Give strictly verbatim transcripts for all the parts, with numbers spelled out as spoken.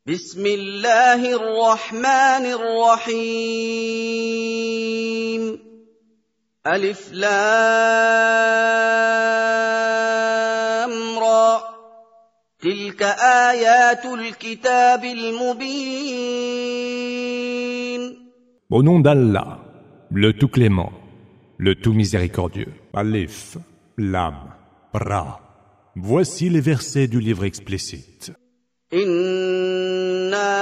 بسم الله الرحمن الرحيم ألف لام را تلك آيات الكتاب المبين. Au nom d'Allah, le tout clément, le tout miséricordieux. Alif, Lam, Ra. Voici les versets du livre explicite. إنا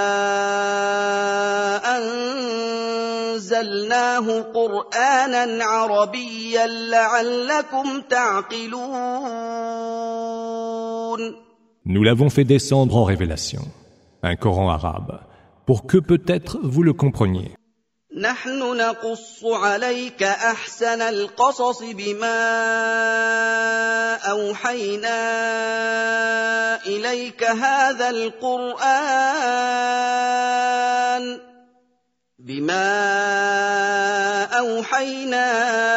أنزلناه قرآنا عربيا لعلكم تعقلون. Nous l'avons fait descendre en révélation, un Coran arabe, pour que peut-être vous le compreniez. نحن نقص عليك أحسن القصص بما أوحينا إليك هذا القرآن بما أوحينا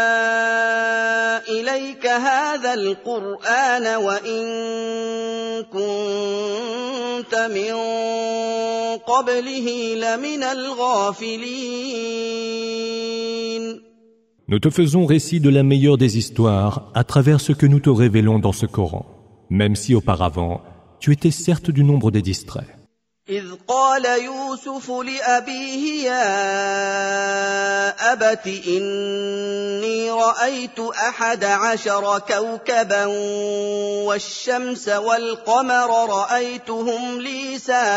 إليك هذا القرآن وإن كنت من قبله لمن الغافلين. Nous te faisons récit de la meilleure des histoires à travers ce que nous te révélons dans ce Coran, même si auparavant, tu étais certes du nombre des distraits. إذ قال يوسف لأبيه يا أبت إني رأيت أحد عشر كوكبا والشمس والقمر رأيتهم لي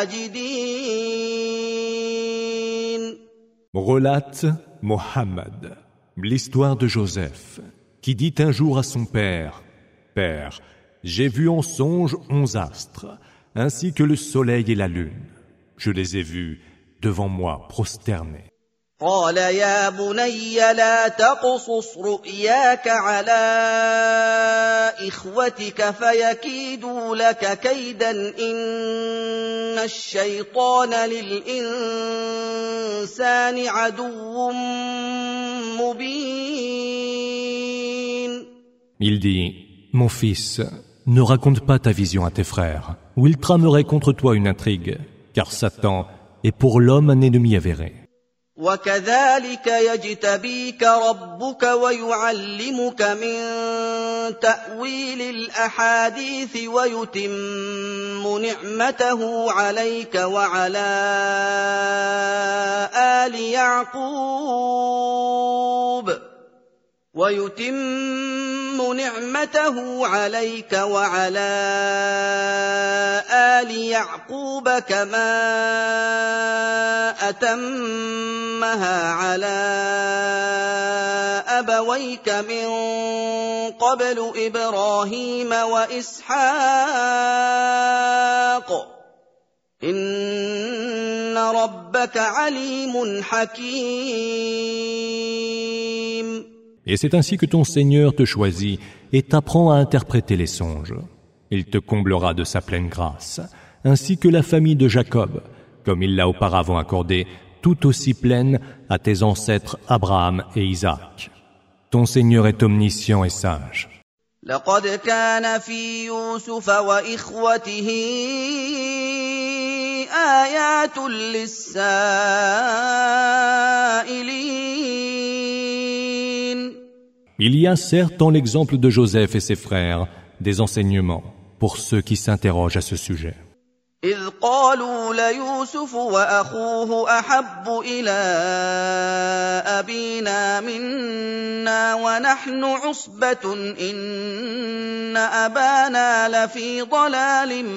ساجدين. Relate Mohammed l'histoire de Joseph, qui dit un jour à son père, « Père, j'ai vu en songe onze astres, ainsi que le soleil et la lune. Je les ai vus devant moi prosternés. » قال يا بني لا تقصص رؤياك على إخوتك فيكيدوا لك كيدا إن الشيطان للإنسان عدو مبين. Il dit, « Mon fils, ne raconte pas ta vision à tes frères, ou ils trameraient contre toi une intrigue, car Satan est pour l'homme un ennemi avéré. » وكذلك يجتبيك ربك ويعلمك من تأويل الأحاديث ويتم نعمته عليك وعلى آل يعقوب ويتم نعمته عليك وعلى آل يعقوب كما أتمها على أبويك من قبل إبراهيم وإسحاق إن ربك عليم حكيم. Et c'est ainsi que ton Seigneur te choisit et t'apprend à interpréter les songes. Il te comblera de sa pleine grâce, ainsi que la famille de Jacob, comme il l'a auparavant accordé, tout aussi pleine à tes ancêtres Abraham et Isaac. Ton Seigneur est omniscient et sage. لقد كان في يوسف وإخوته آيات للسائلين. Il y a certes dans l'exemple de Joseph et ses frères des enseignements pour ceux qui s'interrogent à ce sujet. إذ قالوا ليوسف وأخوه أحب إلى أبينا منا ونحن عصبة إن أبانا لفي ضلال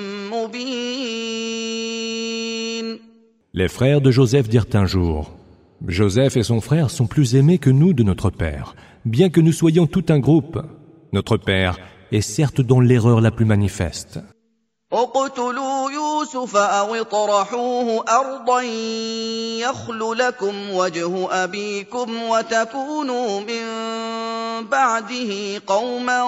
مبين. Les frères de Joseph dirent un jour, Joseph et son frère sont plus aimés que nous de notre père, bien que nous soyons tout un groupe. Notre père est certes dans l'erreur la plus manifeste. اقتلوا يوسف أو اطرحوه أرضا يخل لكم وجه أبيكم وتكونوا من بعده قوما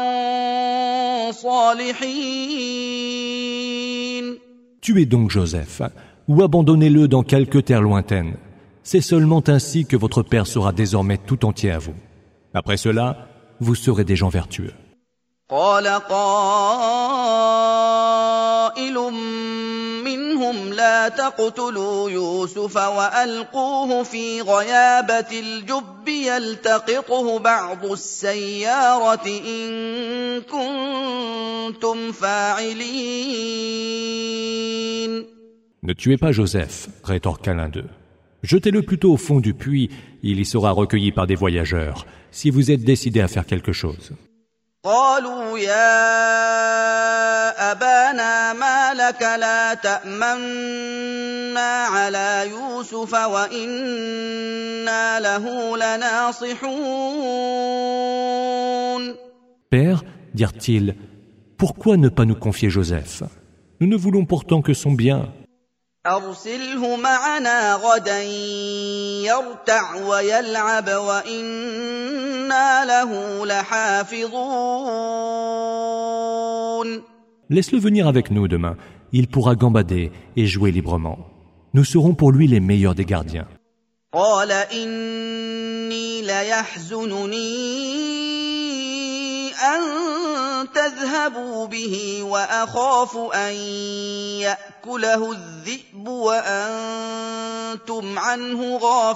صالحين. Tuez donc Joseph, ou abandonnez-le dans quelque terre lointaine. C'est seulement ainsi que votre père sera désormais tout entier à vous. Après cela, vous serez des gens vertueux. قال قائل منهم لهم لا تقتلوا يوسف وألقوه في غيابة الجب يلتقطه بعض السيارة إن كنتم فاعلين. Ne tuez pas Joseph, rétorqua l'un d'eux. Jetez-le plutôt au fond du puits, il y sera recueilli par des voyageurs, si vous êtes décidés à faire quelque chose. قالوا يا أبانا ما لك لا تأمنا على يوسف وإنا له لناصحون. Père, dirent-ils, pourquoi ne pas nous confier Joseph? Nous ne voulons pourtant que son bien. أرسله معنا غدا يرتع ويلعب وإنا له لحافظون. Laisse-le venir avec nous demain. Il pourra gambader et jouer librement. Nous serons pour lui les meilleurs des gardiens. قال إني ليحزنني أن تذهبوا به وأخاف أن يأكله الذئب وأنتم عنه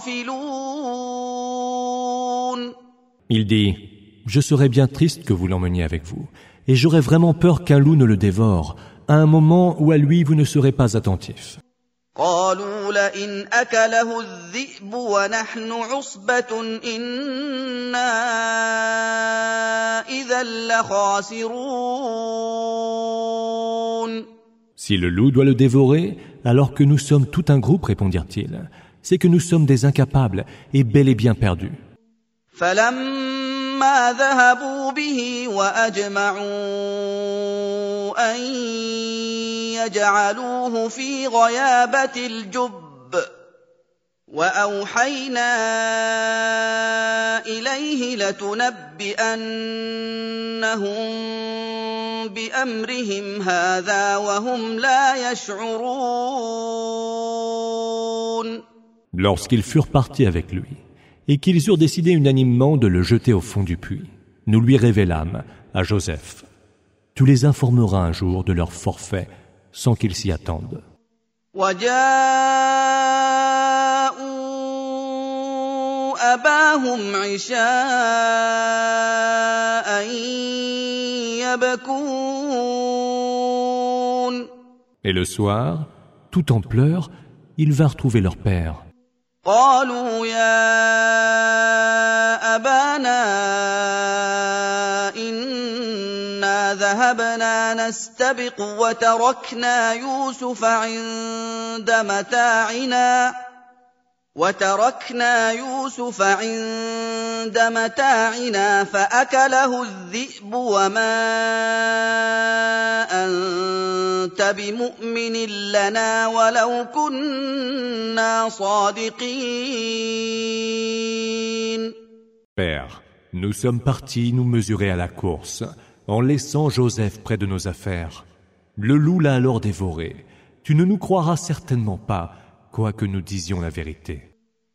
غافلون. Il dit, je serais bien triste que vous l'emmeniez avec vous, et j'aurais vraiment peur qu'un loup ne le dévore, à un moment où à lui vous ne serez pas attentifs. قالوا لئن أكله الذئب ونحن عصبة إنا إذا لخاسرون. Si le loup doit le dévorer, alors que nous sommes tout un groupe, répondirent-ils, c'est que nous sommes des incapables et bel et bien perdus. فلما ذهبوا به وأجمعوا أن يجعلوه في غيابة الجب وأوحينا إليه لتنبئنهم بأمرهم هذا وهم لا يشعرون. Lorsqu'ils furent partis avec lui, et qu'ils eurent décidé unanimement de le jeter au fond du puits, nous lui révélâmes à Joseph. Tu les informeras un jour de leur forfait sans qu'ils s'y attendent. وجاءوا أباهم عشاء يبكون. Et le soir, tout en pleurs, ils vinrent trouver leur père. قالوا يا أبانا إنا ذهبنا نستبق وتركنا يوسف عند متاعنا وتركنا يوسف عند متاعنا فأكله الذئب وما أنت بمؤمن لنا ولو كنا صادقين. Père, nous sommes partis nous mesurer à la course, en laissant Joseph près de nos affaires. Le loup l'a alors dévoré. Tu ne nous croiras certainement pas, quoique nous disions la vérité.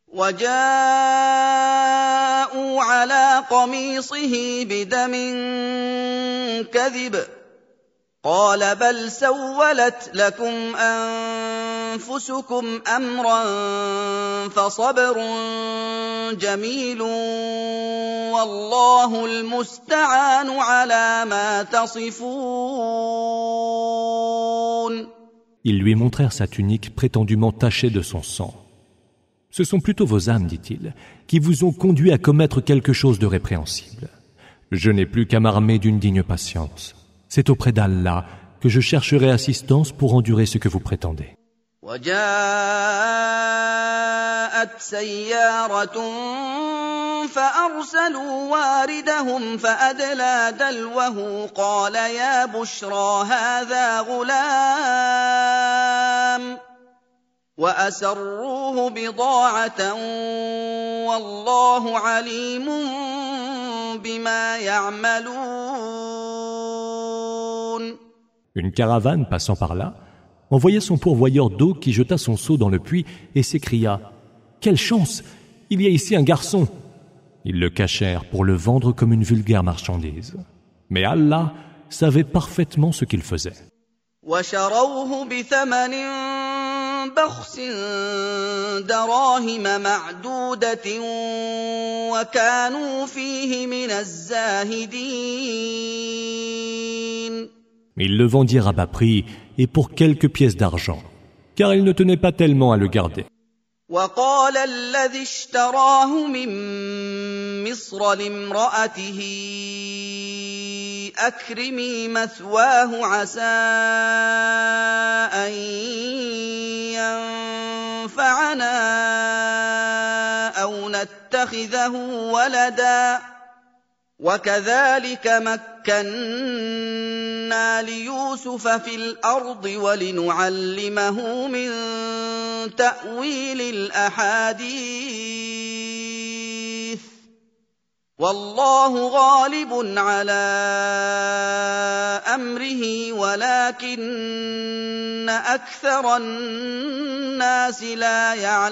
وجاءوا على قميصه بدم كذب قال بل سولت لكم أنفسكم أمرا فصبر جميل والله المستعان على ما تصفون. Ils lui montrèrent sa tunique prétendument tachée de son sang. Ce sont plutôt vos âmes, dit-il, qui vous ont conduit à commettre quelque chose de répréhensible. Je n'ai plus qu'à m'armer d'une digne patience. C'est auprès d'Allah que je chercherai assistance pour endurer ce que vous prétendez. وجاءت سيارة فأرسلوا واردهم فأدلى دلوه قال يا بشرى هذا غلام وأسروه بضاعة والله عليم بما يعملون. Une caravane passant par là envoya son pourvoyeur d'eau qui jeta son seau dans le puits et s'écria « Quelle chance! Il y a ici un garçon !» Ils le cachèrent pour le vendre comme une vulgaire marchandise. Mais Allah savait parfaitement ce qu'il faisait. وشروه بثمن بخس دراهم معدودة وكانوا فيه من الزاهدين. Ils le vendirent à bas prix et pour quelques pièces d'argent, car ils ne tenaient pas tellement à le garder. وقال الذي اشتراه من مصر لامرأته أكرمي مثواه عسى أن ينفعنا أو نتخذه ولدا وكذلك مكنا ليوسف في الأرض ولنعلمه من تأويل الأحاديث والله غالب على أمره ولكن أكثر الناس لا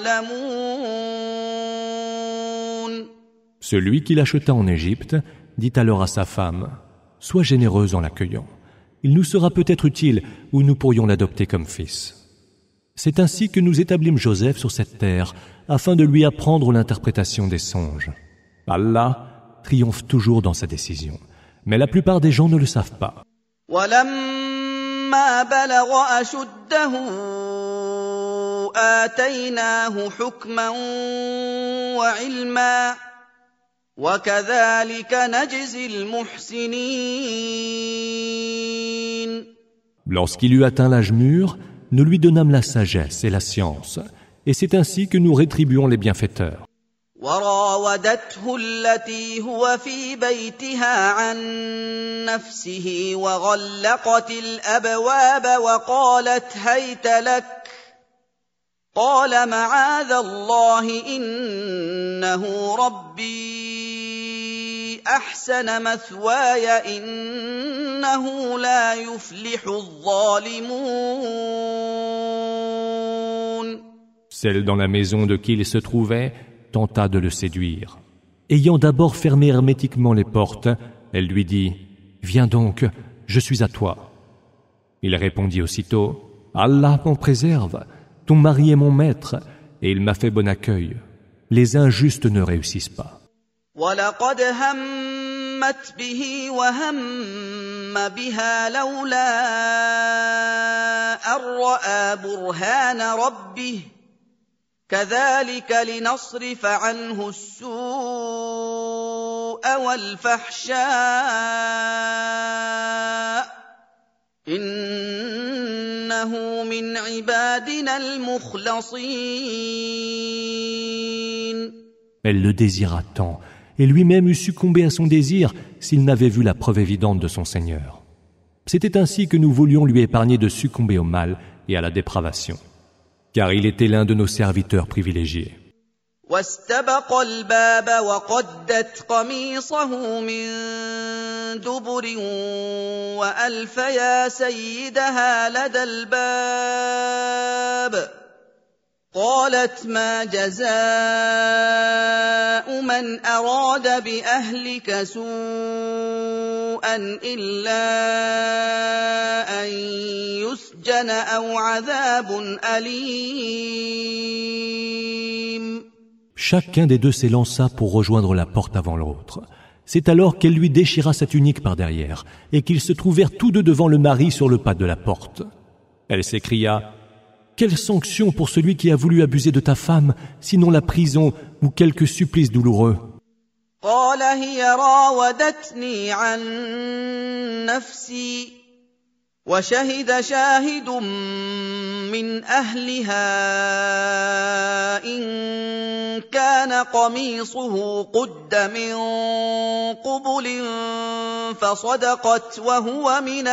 يعلمون. Celui qui l'acheta en Égypte dit alors à sa femme « Sois généreuse en l'accueillant. Il nous sera peut-être utile ou nous pourrions l'adopter comme fils. » C'est ainsi que nous établîmes Joseph sur cette terre afin de lui apprendre l'interprétation des songes. Allah triomphe toujours dans sa décision, mais la plupart des gens ne le savent pas. وَلَمَّا بَلَغَ أَشُدَّهُ آتَيْنَاهُ حُكْمًا وَعِلْمًا وَكَذَلِكَ نَجْزِي الْمُحْسِنِينَ. Lorsqu'il eut atteint l'âge mûr, nous lui donnâmes la sagesse et la science, et c'est ainsi que nous rétribuons les bienfaiteurs. وراودته التي هو في بيتها عن نفسه وغلقت الأبواب وقالت هيت لك قال معاذ الله إنه ربي أحسن مثواي إنه لا يفلح الظالمون. Celle dans la maison de qui il se trouvait tenta de le séduire. Ayant d'abord fermé hermétiquement les portes, elle lui dit « Viens donc, je suis à toi. » Il répondit aussitôt « Allah m'en préserve, ton mari est mon maître, et il m'a fait bon accueil. Les injustes ne réussissent pas. » وَلَقَدْ هَمَّتْ بِهِ وَهَمَّ بِهَا لَوْلَا أَن رَّأَىٰ بُرْهَانَ رَبِّهِ كَذَلِكَ لِنَصْرِفَ عَنْهُ السُّوءَ وَالْفَحْشَاءَ إِنَّهُ مِنْ عِبَادِنَا الْمُخْلَصِينَ. Elle le désira tant, et lui-même eût succombé à son désir s'il n'avait vu la preuve évidente de son Seigneur. C'était ainsi que nous voulions lui épargner de succomber au mal et à la dépravation, car il était l'un de nos serviteurs privilégiés. واستبق الباب وقدت قميصه من دبر وألف يا سيدها لدى الباب قالت ما جزاء من أراد بأهلك سوءا إلا أن يسجن أو عذاب أليم. Chacun des deux s'élança pour rejoindre la porte avant l'autre. C'est alors qu'elle lui déchira sa tunique par derrière et qu'ils se trouvèrent tous deux devant le mari sur le pas de la porte. Elle s'écria « Quelle sanction pour celui qui a voulu abuser de ta femme, sinon la prison ou quelque supplice douloureux ?» قال هي راودتني عن نفسي وشهد شاهد من أهلها إن كان قميصه قد من قبل فصدقت وهو من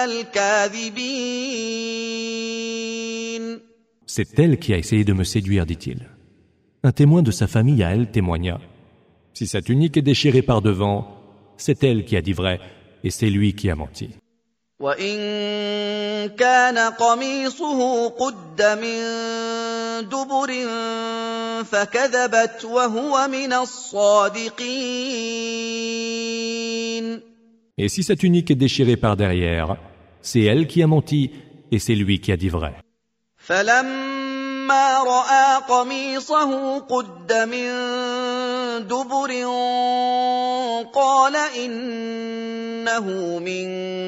الكاذبين. C'est elle qui a essayé de me séduire, dit-il. Un témoin de sa famille à elle témoigna. Si sa tunique est déchirée par devant, c'est elle qui a dit vrai et c'est lui qui a menti. وَإِن كَانَ قَمِيصُهُ قُدَّ مِن دُبُرٍ فَكَذَبَتْ وَهُوَ مِنَ الصَّادِقِينَ. Et si sa tunique est déchirée par derrière, c'est elle qui a menti et c'est lui qui a dit vrai. فَلَمَّا فلما رأى قميصه قد من دبر قال إنه من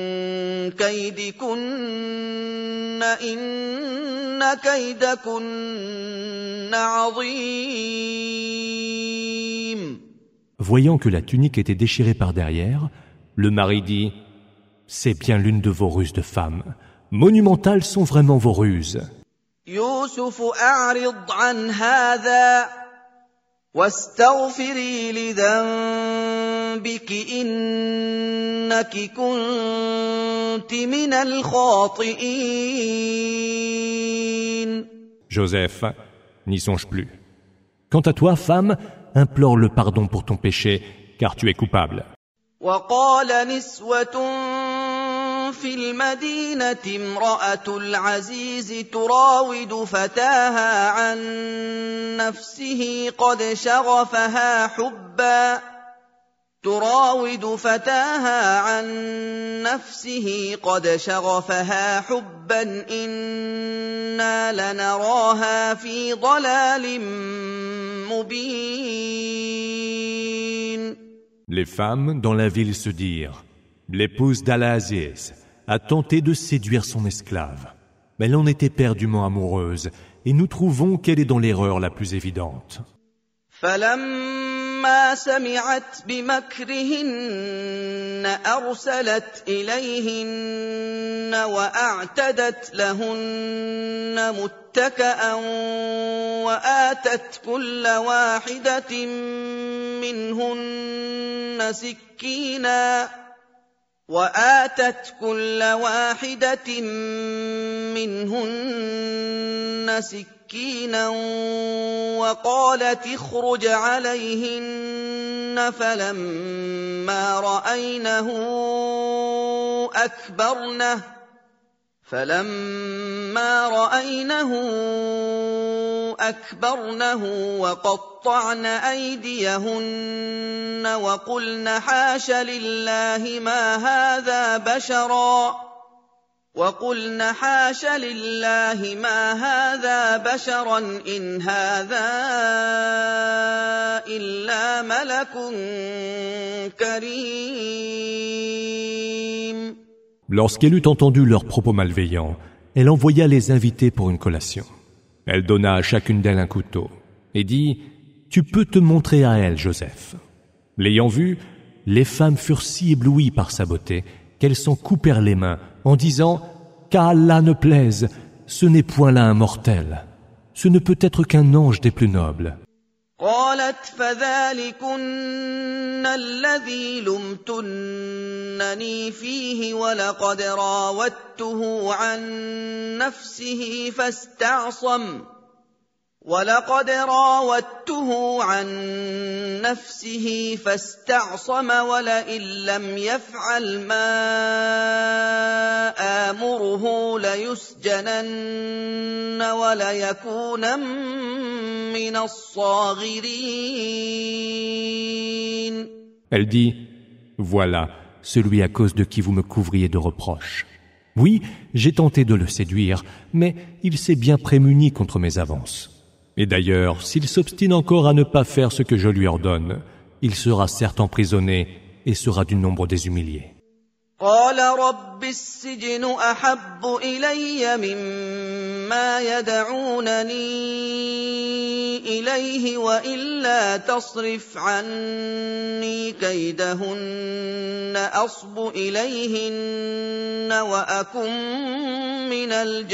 كيدكن إن كيدكن عظيم. Voyant que la tunique était déchirée par derrière, le mari dit « C'est bien l'une de vos ruses de femme. Monumentales sont vraiment vos ruses. » يوسف أعرض عن هذا واستغفري لذنبك إنك كنت من الخاطئين. Joseph, n'y songe plus. Quant à toi, femme, implore le pardon pour ton péché, car tu es coupable. وقال نسوة في المدينة امرأة العزيز تراود فتاها عن نفسه قد شغفها حبا تراود فتاها عن نفسه قد شغفها حبا إنا لنراها في ضلال مبين. Les femmes dans la ville se dirent « L'épouse d'Al-Aziz a tenté de séduire son esclave. Mais elle en est éperdument amoureuse et nous trouvons qu'elle est dans l'erreur la plus évidente. » فلما سمعت بمكرهن أرسلت إليهن وأعتدت لهن متكأ وآتت كل واحدة منهن سكينا وآتت كل واحدة منهن سكينا وقالت اخرج عليهن فلما رأينه أكبرنه فلما رأينه أكبرنه وقطعن أيديهن وقلن حاش لله ما هذا بشرا وقلن حاش لله ما هذا بشرا إن هذا إلا ملك كريم. Lorsqu'elle eut entendu leurs propos malveillants, elle envoya les inviter pour une collation. Elle donna à chacune d'elles un couteau et dit « Tu peux te montrer à elle, Joseph. » L'ayant vu, les femmes furent si éblouies par sa beauté qu'elles s'en coupèrent les mains en disant « Qu'Allah ne plaise, ce n'est point là un mortel. Ce ne peut être qu'un ange des plus nobles. » قالت فذلكن الذي لمتنني فيه ولقد راودته عن نفسه فاستعصم ولقد راودته عن نفسه فاستعصم ولئن لم يفعل ما آمره ليسجنن وليكونن من الصاغرين. Elle dit « Voilà celui à cause de qui vous me couvriez de reproches. Oui, j'ai tenté de le séduire, mais il s'est bien prémuni contre mes avances. Et d'ailleurs, s'il s'obstine encore à ne pas faire ce que je lui ordonne, il sera certes emprisonné et sera du nombre des humiliés. قال رب السجن أحب إلي مما يدعونني إليه وإلا تصرف عني كيدهن أصب إليهن وأكن من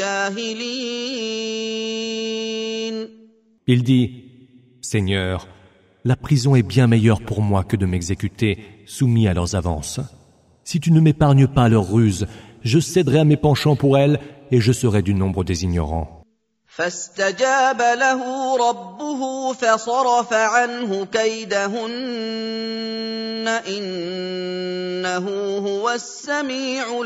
الجاهلين. Il dit, Seigneur, la prison est bien meilleure pour moi que de m'exécuter soumis à leurs avances. Si tu ne m'épargnes pas leurs ruses, je céderai à mes penchants pour elles et je serai du nombre des ignorants. فاستجاب له ربه فصرف عنه كيدهن إنه هو السميع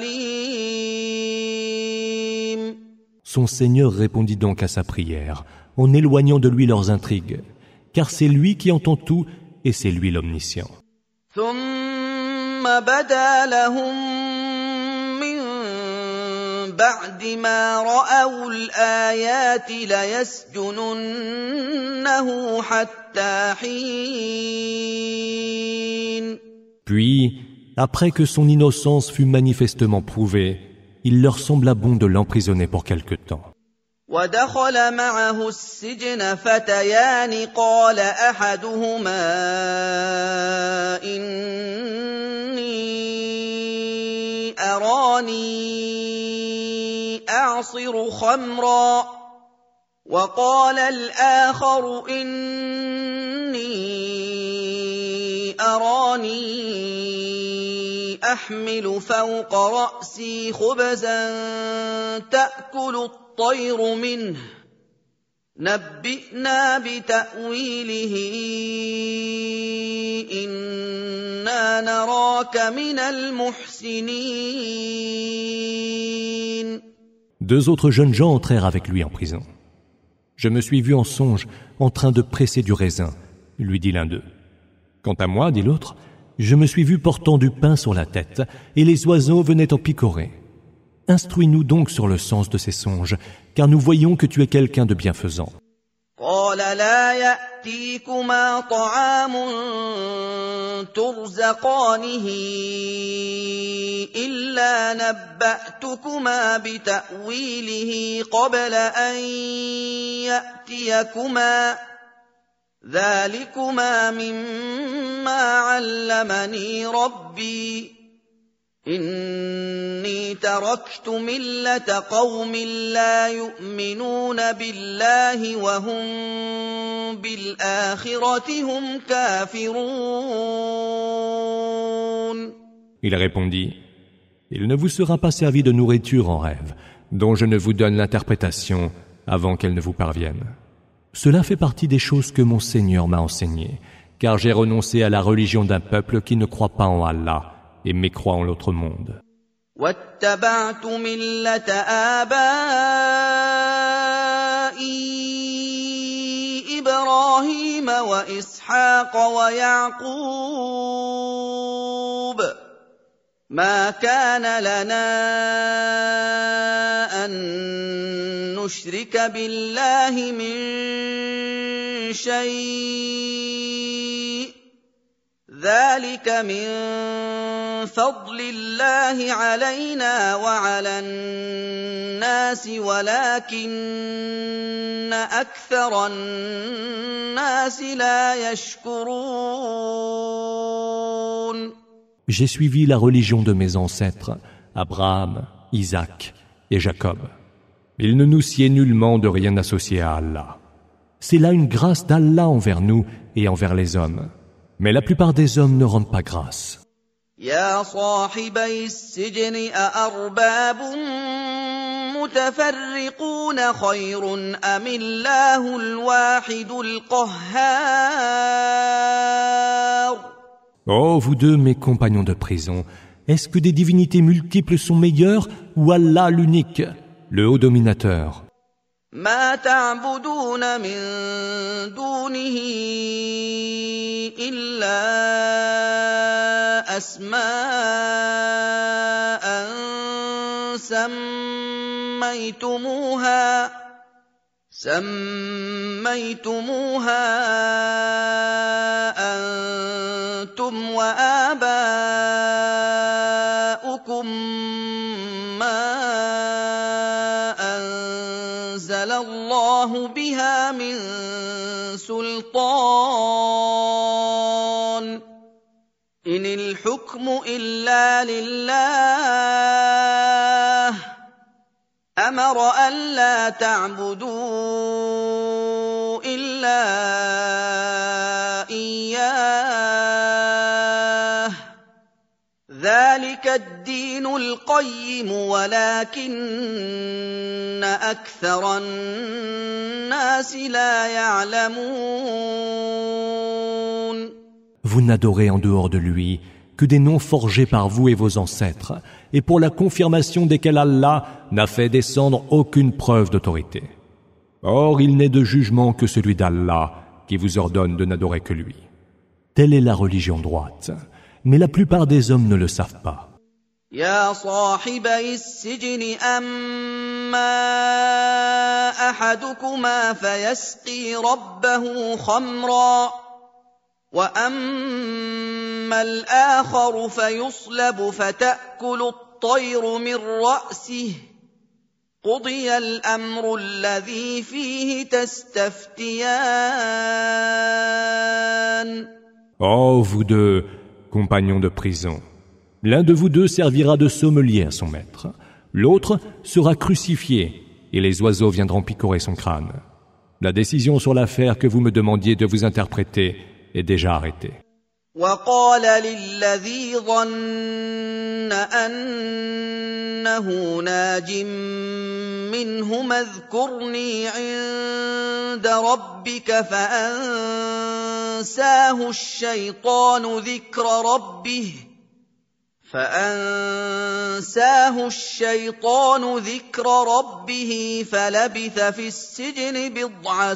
العليم. Son Seigneur répondit donc à sa prière en éloignant de lui leurs intrigues, car c'est lui qui entend tout et c'est lui l'omniscient. ثم بدا لهم من بعد ما رأوا الآيات ليسجننه حتى حين. Puis, après que son innocence fut manifestement prouvée, il leur sembla bon de l'emprisonner pour quelque temps. ودخل معه السجن فتيان قال أحدهما إني أراني أعصر خمرا وقال الآخر إني أراني أحمل فوق رأسي خبزا تأكل الطير منه نبئنا بتأويله إنا نراك من المحسنين. Deux autres jeunes gens entrèrent avec lui en prison. Je me suis vu en songe en train de presser du raisin, lui dit l'un d'eux. Quant à moi, dit l'autre, je me suis vu portant du pain sur la tête et les oiseaux venaient en picorer. Instruis-nous donc sur le sens de ces songes, car nous voyons que tu es quelqu'un de bienfaisant. قال لا يأتيكما طعام ترزقانه إلا نبأتكما بتأويله قبل أن يأتيكما ذلكما مما علمني ربي إني تركت ملة قوم لا يؤمنون بالله وهم بالآخرة هم كافرون. Il répondit, il ne vous sera pas servi de nourriture en rêve, dont je ne vous donne l'interprétation avant qu'elle ne vous parvienne. Cela fait partie des choses que mon Seigneur m'a enseignées, car j'ai renoncé à la religion d'un peuple qui ne croit pas en Allah et mécroit en l'autre monde. واتبعت ملة آبائي إبراهيم وإسحاق ويعقوب ما كان لنا أن نشرك بالله من شيء ذلك من فضل الله علينا وعلى الناس ولكن أكثر الناس لا يشكرون. J'ai suivi la religion de mes ancêtres, Abraham, Isaac et Jacob. Il ne nous sied nullement de rien associer à Allah. C'est là une grâce d'Allah envers nous et envers les hommes. Mais la plupart des hommes ne rendent pas grâce. يا صاحبي السجن أأرباب متفرقون خير أم الله الواحد القهار. Oh, vous deux, mes compagnons de prison, est-ce que des divinités multiples sont meilleures ou Allah l'unique, le haut dominateur? ما تعبدون من دونه إلا أسماء سميتموها سميتموها أنتم وآباؤكم ما أنزل الله بها من سلطان إن الحكم إلا لله أمر ألا تعبدوا إلا إياه ذلك الدين القيم ولكن أكثر الناس لا يعلمون. Vous n'adorez en dehors de lui que des noms forgés par vous et vos ancêtres, et pour la confirmation desquels Allah n'a fait descendre aucune preuve d'autorité. Or, il n'est de jugement que celui d'Allah qui vous ordonne de n'adorer que lui. Telle est la religion droite, mais la plupart des hommes ne le savent pas. يا صاحبي السجن أما أحدكما فيسقي ربه خمرا وأما الآخر فيصلب فتأكل الطير من رأسه قضي الأمر الذي فيه تستفتيان. Oh, vous deux, compagnons de prison, l'un de vous deux servira de sommelier à son maître, l'autre sera crucifié et les oiseaux viendront picorer son crâne. La décision sur l'affaire que vous me demandiez de vous interpréter est déjà arrêtée. وقال للذي ظن أنه ناج منهما اذكرني عند ربك فأنساه الشيطان ذكر ربه فأنساه الشيطان ذكر ربه فلبث في السجن بضع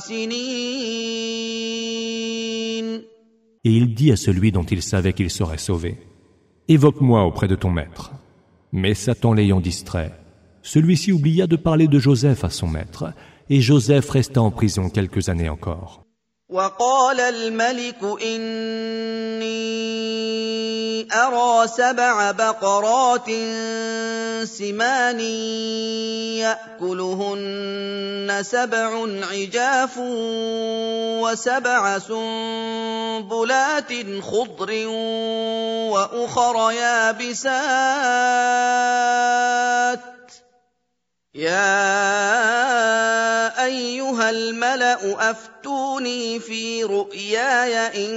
سنين. Et il dit à celui dont il savait qu'il serait sauvé, « Évoque-moi auprès de ton maître. » Mais Satan l'ayant distrait, celui-ci oublia de parler de Joseph à son maître, et Joseph resta en prison quelques années encore. وقال الملك إني أرى سبع بقرات سمان يأكلهن سبع عجاف وسبع سنبلات خضر وأخر يابسات يا أيها الملأ أفتوني في رؤياي إن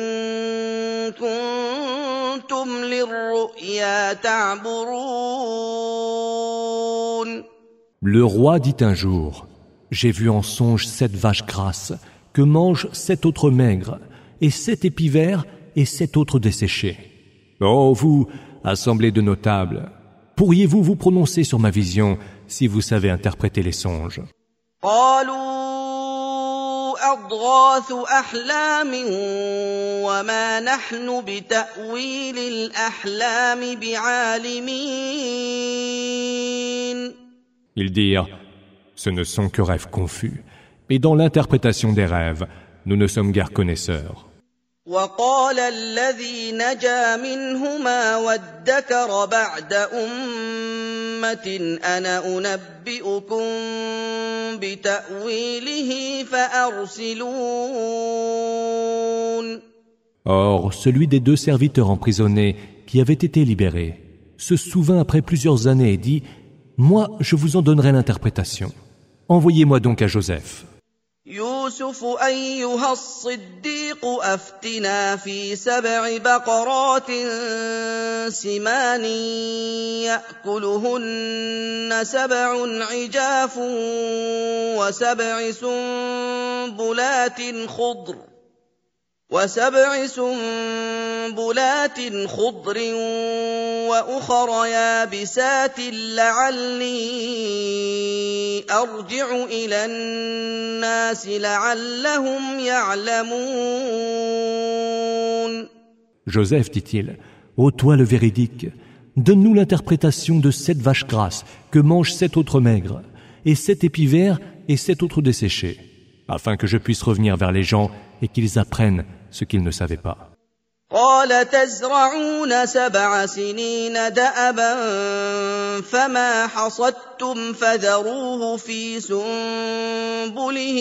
كنتم للرؤيا تعبرون. Le roi dit un jour, « J'ai vu en songe sept vaches grasses que mangent sept autres maigres, et sept épis verts et sept autres desséchés. Oh, vous, assemblée de notables, pourriez-vous vous prononcer sur ma vision si vous savez interpréter les songes ?» قالوا أضغاث أحلام وما نحن بتأويل الأحلام بعالمين. Ils dirent, ce ne sont que rêves confus, et dans l'interprétation des rêves, nous ne sommes guère connaisseurs. وقال الذي نجا منهما وادكر بعد أمة أنا أنبئكم بتأويله فأرسلون. Or, celui des deux serviteurs emprisonnés qui avait été libéré se souvint après plusieurs années et dit, « Moi, je vous en donnerai l'interprétation. Envoyez-moi donc à Joseph. » يوسف أيها الصديق أفتنا في سبع بقرات سمان يأكلهن سبع عجاف وسبع سنبلات خضر وسبع سنبلات خضر وأخر يابسات لعلي أرجع إلى الناس لعلهم يعلمون. Joseph, dit-il, ô toi le véridique, donne-nous l'interprétation de sept vaches grasses que mangent sept autres maigres, et sept épis verts et sept autres desséchés, afin que je puisse revenir vers les gens et qu'ils apprennent ce qu'ils ne savaient pas. قال تزرعون سبع سنين دأبا فما حصدتم فذروه في سنبله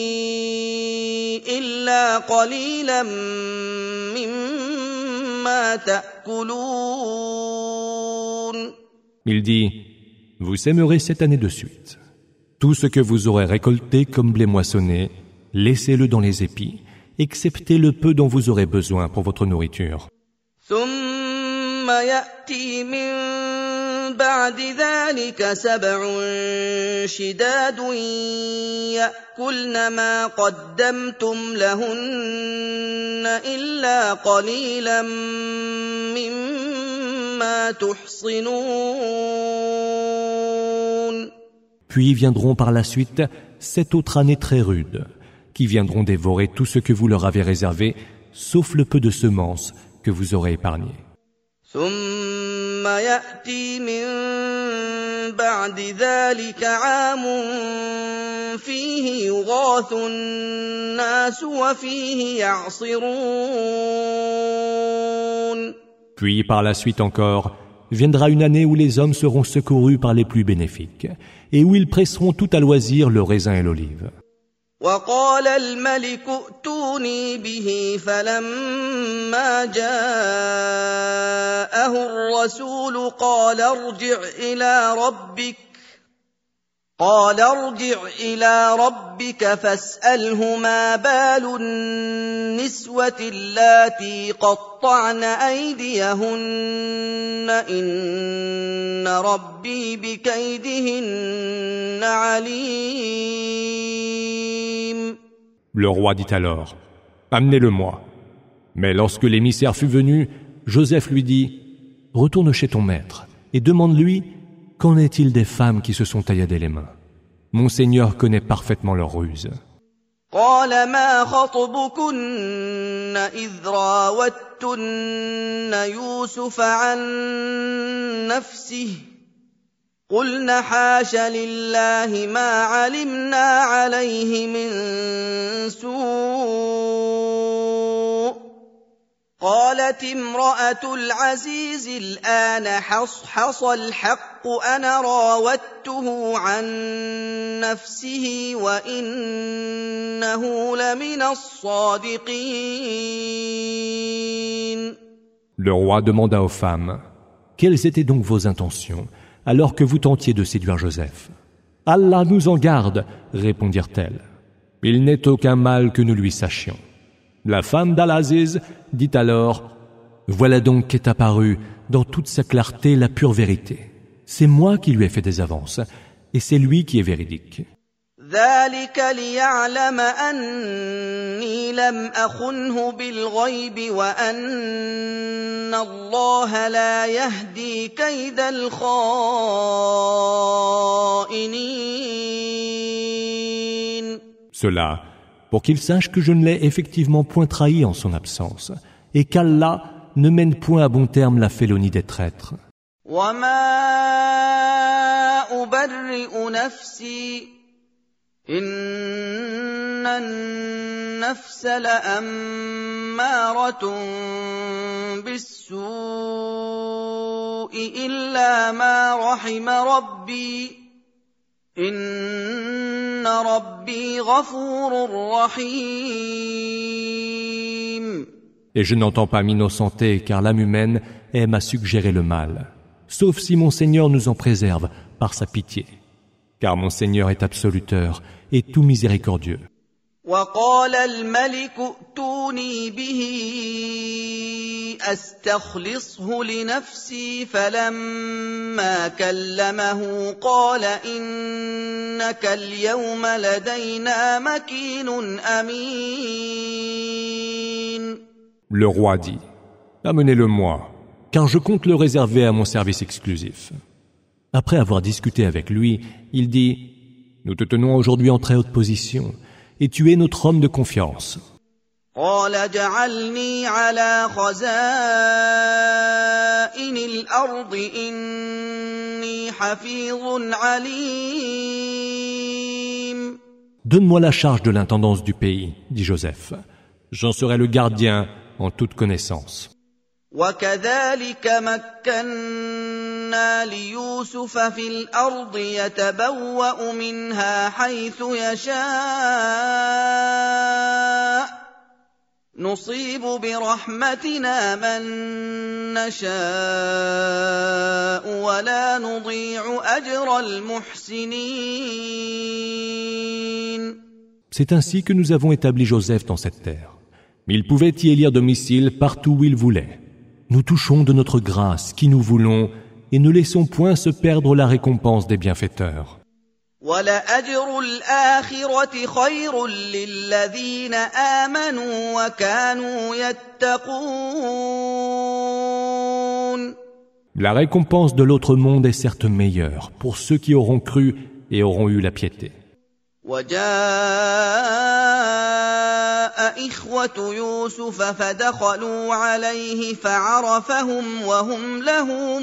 إلا قليلا مما تأكلون. Il dit, vous sèmerez cette année de suite. Tout ce que vous aurez récolté comme blé moissonné, laissez-le dans les épis, excepté le peu dont vous aurez besoin pour votre nourriture. ثم يأتي من بعد ذلك سبع شداد يأكلن ما قدمتم لهن إلا قليلا مما تحصنون. Puis viendront par la suite sept autres années très rudes, qui viendront dévorer tout ce que vous leur avez réservé, sauf le peu de semences que vous aurez épargné. ثم يأتي من بعد ذلك عام فيه يغاث الناس وفيه يعصرون. Puis par la suite encore, viendra une année où les hommes seront secourus par les plus bénéfiques et où ils presseront tout à loisir le raisin et l'olive. وقال الملك ائتوني به فلما جاءه الرسول قال ارجع إلى ربك قال ارجع إلى ربك فاسأله ما بال النسوة اللاتي قطعن أيديهن إن ربي بكيدهن عليم. Le roi dit alors, « Amenez-le-moi. » Mais lorsque l'émissaire fut venu, Joseph lui dit, « Retourne chez ton maître et demande-lui, qu'en est-il des femmes qui se sont tailladées les mains ? Mon Seigneur connaît parfaitement leurs ruses. » قال ما خطبكن إذ راوتن يوسف عن نفسه قلن حاش لله ما علمنا عليه من سوء قالت امرأة العزيز الآن حصحص الحق أنا راودته عن نفسه وإنه لمن الصادقين. Le roi demanda aux femmes, « Quelles étaient donc vos intentions alors que vous tentiez de séduire Joseph ? » « Allah nous en garde, répondirent-elles. « Il n'est aucun mal que nous lui sachions. » La femme d'Al-Aziz dit alors, « Voilà donc qu'est apparue dans toute sa clarté la pure vérité. C'est moi qui lui ai fait des avances, et c'est lui qui est véridique. » ذلك ليعلم أني لم أخنه بالغيب وأن الله لا يهدي كيد الخائنين. Cela, pour qu'il sache que je ne l'ai effectivement point trahi en son absence, et qu'Allah ne mène point à bon terme la félonie des traîtres. وما أبرئ نفسي إن النفس لأمارة بالسوء إلا ما رحم ربي إن ربي غفور رحيم. Et je n'entends pas m'innocenter, car l'âme humaine aime à suggérer le mal, sauf si mon Seigneur nous en préserve par sa pitié, car mon Seigneur est absoluteur et tout miséricordieux. وقال الملك ائتوني به أستخلصه لنفسي فلما كلمه قال إنك اليوم لدينا مكين أمين. Le roi dit, « Amenez-le-moi, car je compte le réserver à mon service exclusif. » Après avoir discuté avec lui, il dit, « Nous te tenons aujourd'hui en très haute position, et tu es notre homme de confiance. » قال اجعلني على خزائن الأرض إني حفيظ عليم. Donne-moi la charge de l'intendance du pays, dit Joseph. J'en serai le gardien en toute connaissance. وكذلك مكنا ليوسف في الأرض يتبوأ منها حيث يشاء نصيب برحمتنا من نشاء ولا نضيع أجر المحسنين. C'est ainsi que nous avons établi Joseph dans cette terre. Mais il pouvait y élire domicile partout où il voulait. Nous touchons de notre grâce qui nous voulons et ne laissons point se perdre la récompense des bienfaiteurs. وَلَأَجْرُ الْآخِرَةِ خَيْرٌ لِّلَّذِينَ آمَنُوا وَكَانُوا يَتَّقُونَ. La récompense de l'autre monde est certes meilleure pour ceux qui auront cru et auront eu la piété. وَجَاءَ إخوة يوسف فدخلوا عليه فعرفهم وهم له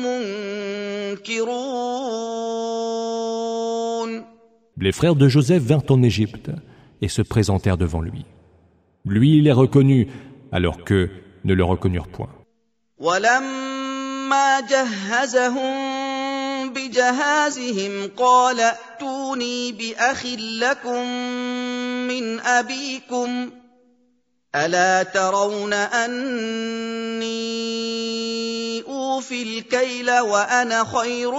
منكرون. Les frères de Joseph vinrent en Égypte et se présentèrent devant lui. Lui, il les reconnut, alors qu'eux ne le reconnurent point. وَلَمَّا جَهَّزَهُم بِجَهَازِهِمْ قَالَ ائْتُونِي بِأَخٍ لَّكُم مِّنْ أَبِيكُمْ أَلَا تَرَوْنَ أَنِّي أُوفِي الْكَيْلَ وَأَنَا خَيْرُ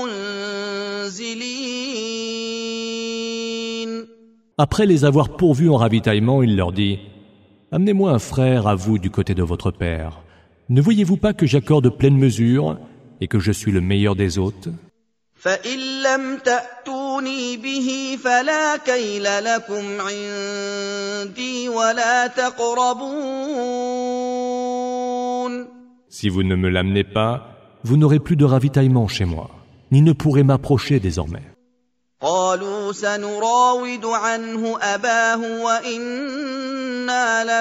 الْمُنزِلِينَ. Après les avoir pourvus en ravitaillement, il leur dit: Amenez-moi un frère à vous du côté de votre père. Ne voyez-vous pas que j'accorde pleine mesure et que je suis le meilleur des hôtes? فَإِن لَّمْ تَأْتُونِي بِهِ فَلَا كَيْلَ لَكُمْ عِندِي وَلَا تَقْرَبُونَ. Si vous ne me l'amenez pas, vous n'aurez plus de ravitaillement chez moi, ni ne pourrez m'approcher désormais. قالوا سنراود عنه أباه وإنا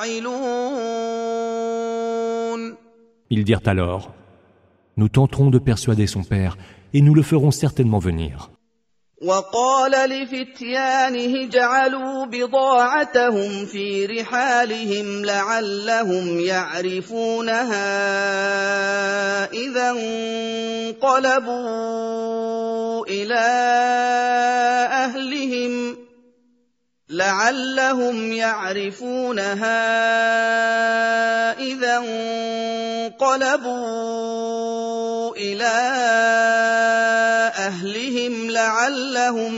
لفاعلون. Ils dirent alors: Nous tenterons de persuader son père et nous le ferons certainement venir. وقال لفتيانه جعلوا بضاعتهم في رحالهم لعلهم يعرفونها إذا انقلبوا إلى أهلهم لعلهم يعرفونها إذا انقلبوا إلى أهلهم لعلهم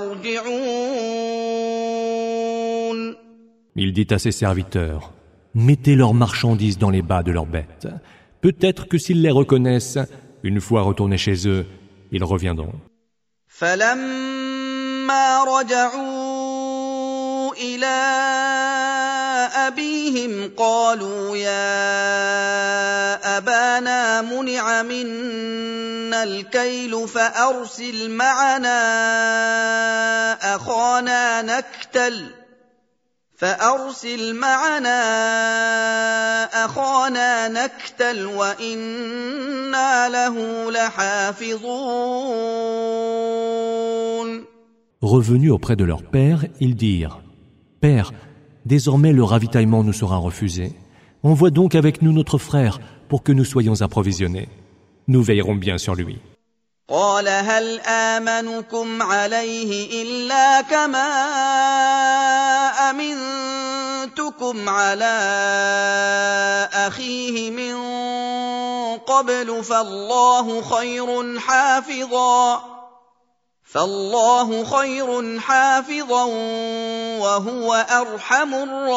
يرجعون. Il dit à ses serviteurs: Mettez leurs marchandises dans les bas de leurs bêtes. Peut-être que s'ils les reconnaissent, une fois retournés chez eux, ils reviendront. فلما رجعوا إلى أبيهم قالوا يا أبانا منع منا الكيل فأرسل معنا أخانا نكتل فأرسل معنا أخانا نكتل وإنا له لحافظون. Revenus auprès de leur père, ils dirent: Père, désormais le ravitaillement nous sera refusé. Envoie donc avec nous notre frère pour que nous soyons approvisionnés. Nous veillerons bien sur lui. قال هل آمنكم عليه إلا كما أمنتكم على أخيه من قبل فالله خير حافظا فالله خير حافظا وهو أرحم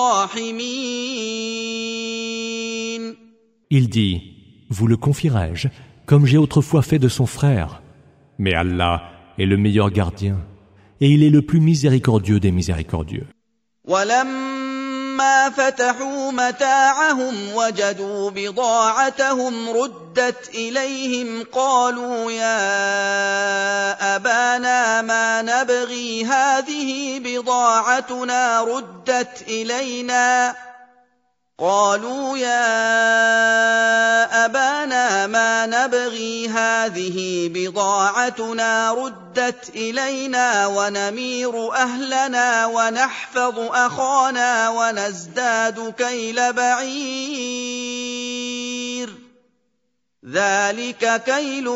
الراحمين. Il dit: Vous le confierai-je, comme j'ai autrefois fait de son frère. Mais Allah est le meilleur gardien, et il est le plus miséricordieux des miséricordieux. ولما فتحوا متاعهم وجدوا بضاعتهم ردت إليهم قالوا يا أبانا ما نبغي هذه بضاعتنا ردت إلينا قالوا يا أبانا ما نبغي هذه بضاعتنا ردت إلينا ونمير أهلنا ونحفظ أخانا ونزداد كيل بعير ذلك كيل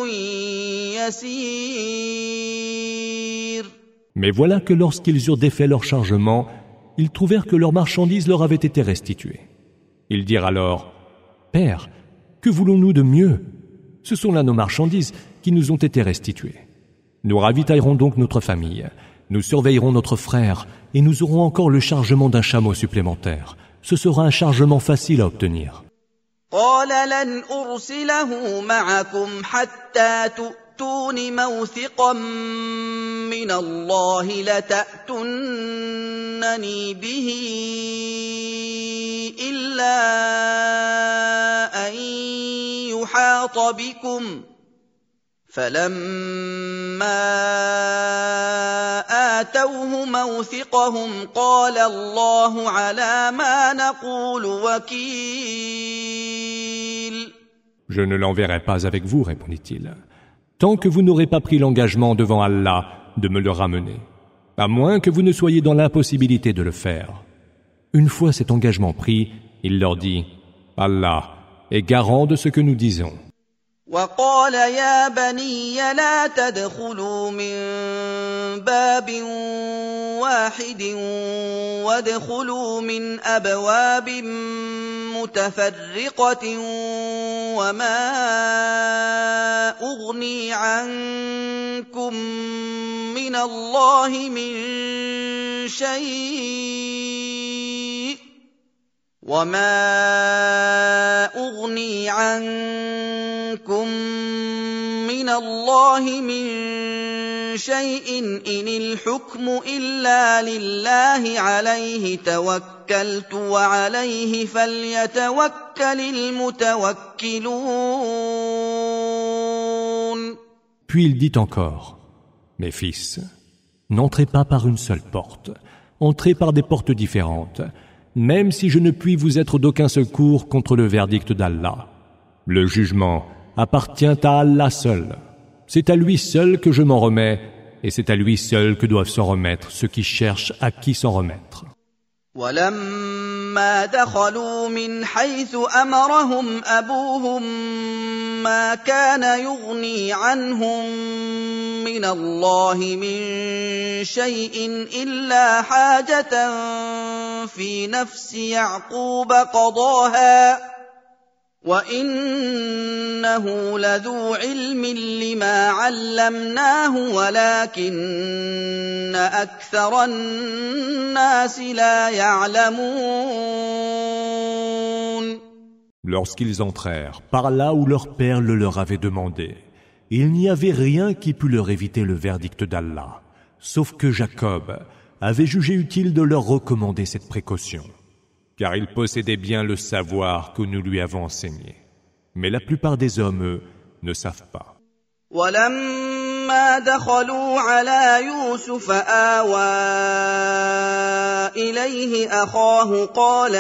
يسير. Mais voilà que lorsqu'ils eurent défait leur chargement, ils trouvèrent que leurs marchandises leur avaient été restituées. Ils dirent alors: Père, que voulons-nous de mieux? Ce sont là nos marchandises qui nous ont été restituées. Nous ravitaillerons donc notre famille, nous surveillerons notre frère et nous aurons encore le chargement d'un chameau supplémentaire. Ce sera un chargement facile à obtenir. قال لن أرسله معكم حتى تؤتون موثقا من الله لتأتونني به إلا أن يحاط بكم فلما آتوه موثقهم قال الله على ما نقول وكيل. Je ne l'enverrai pas avec vous, répondit-il, tant que vous n'aurez pas pris l'engagement devant Allah de me le ramener, à moins que vous ne soyez dans l'impossibilité de le faire. Une fois cet engagement pris, il leur dit, Allah est garant de ce que nous disons. وقال يا بني لا تدخلوا من باب واحد وادخلوا من أبواب متفرقة وما أغني عنكم من الله من شيء وما أغني عنكم من الله من شيء إن الحكم إلا لله عليه توكلت وعليه فليتوكل المتوكلون. Puis il dit encore, mes fils, n'entrez pas par une seule porte, entrez par des portes différentes, même si je ne puis vous être d'aucun secours contre le verdict d'Allah. Le jugement appartient à Allah seul. C'est à lui seul que je m'en remets, et c'est à lui seul que doivent s'en remettre ceux qui cherchent à qui s'en remettre. ولما دخلوا من حيث أمرهم أبوهم ما كان يغني عنهم من الله من شيء إلا حاجة في نفس يعقوب قضاها وإنه لذو علم لما علمناه ولكن أكثر الناس لا يعلمون. Lorsqu'ils entrèrent par là où leur père le leur avait demandé, il n'y avait rien qui pût leur éviter le verdict d'Allah, sauf que Jacob avait jugé utile de leur recommander cette précaution, car il possédait bien le savoir que nous lui avons enseigné. Mais la plupart des hommes, eux, ne savent pas. ولما دخلوا على يوسف آوى إليه أخاه قال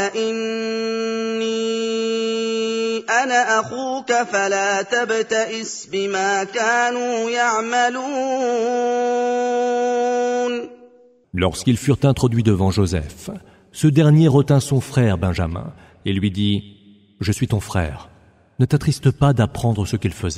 إني أنا أخوك فلا تبتئس بما كانوا يعملون. Lorsqu'ils furent introduits devant Joseph, ce dernier retint son frère Benjamin et lui dit « Je suis ton frère, ne t'attriste pas d'apprendre ce qu'il faisait. »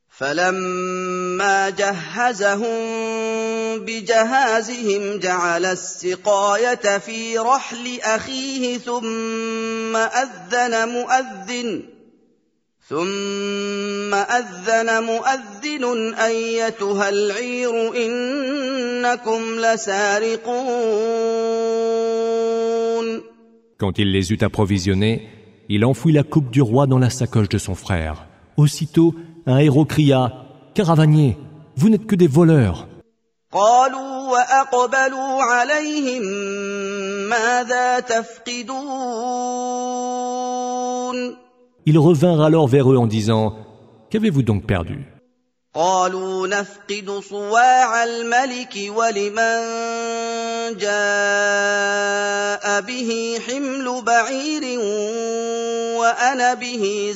فلما جهزهم بجهازهم جعل السقاية في رحل أخيه ثم أذن مؤذن ثم أذن مؤذن أيتها العير إنكم لسارقون. Quand il les eut approvisionnés, il enfouit la coupe du roi dans la sacoche de son frère. Aussitôt, un héros cria « Caravaniers, vous n'êtes que des voleurs !» قالوا وأقبلوا عليهم ماذا تفقدون. Ils revinrent alors vers eux en disant « Qu'avez-vous donc perdu ?» قالوا نفقد صواع الملك ولمن جاء به حمل بعير وأنا به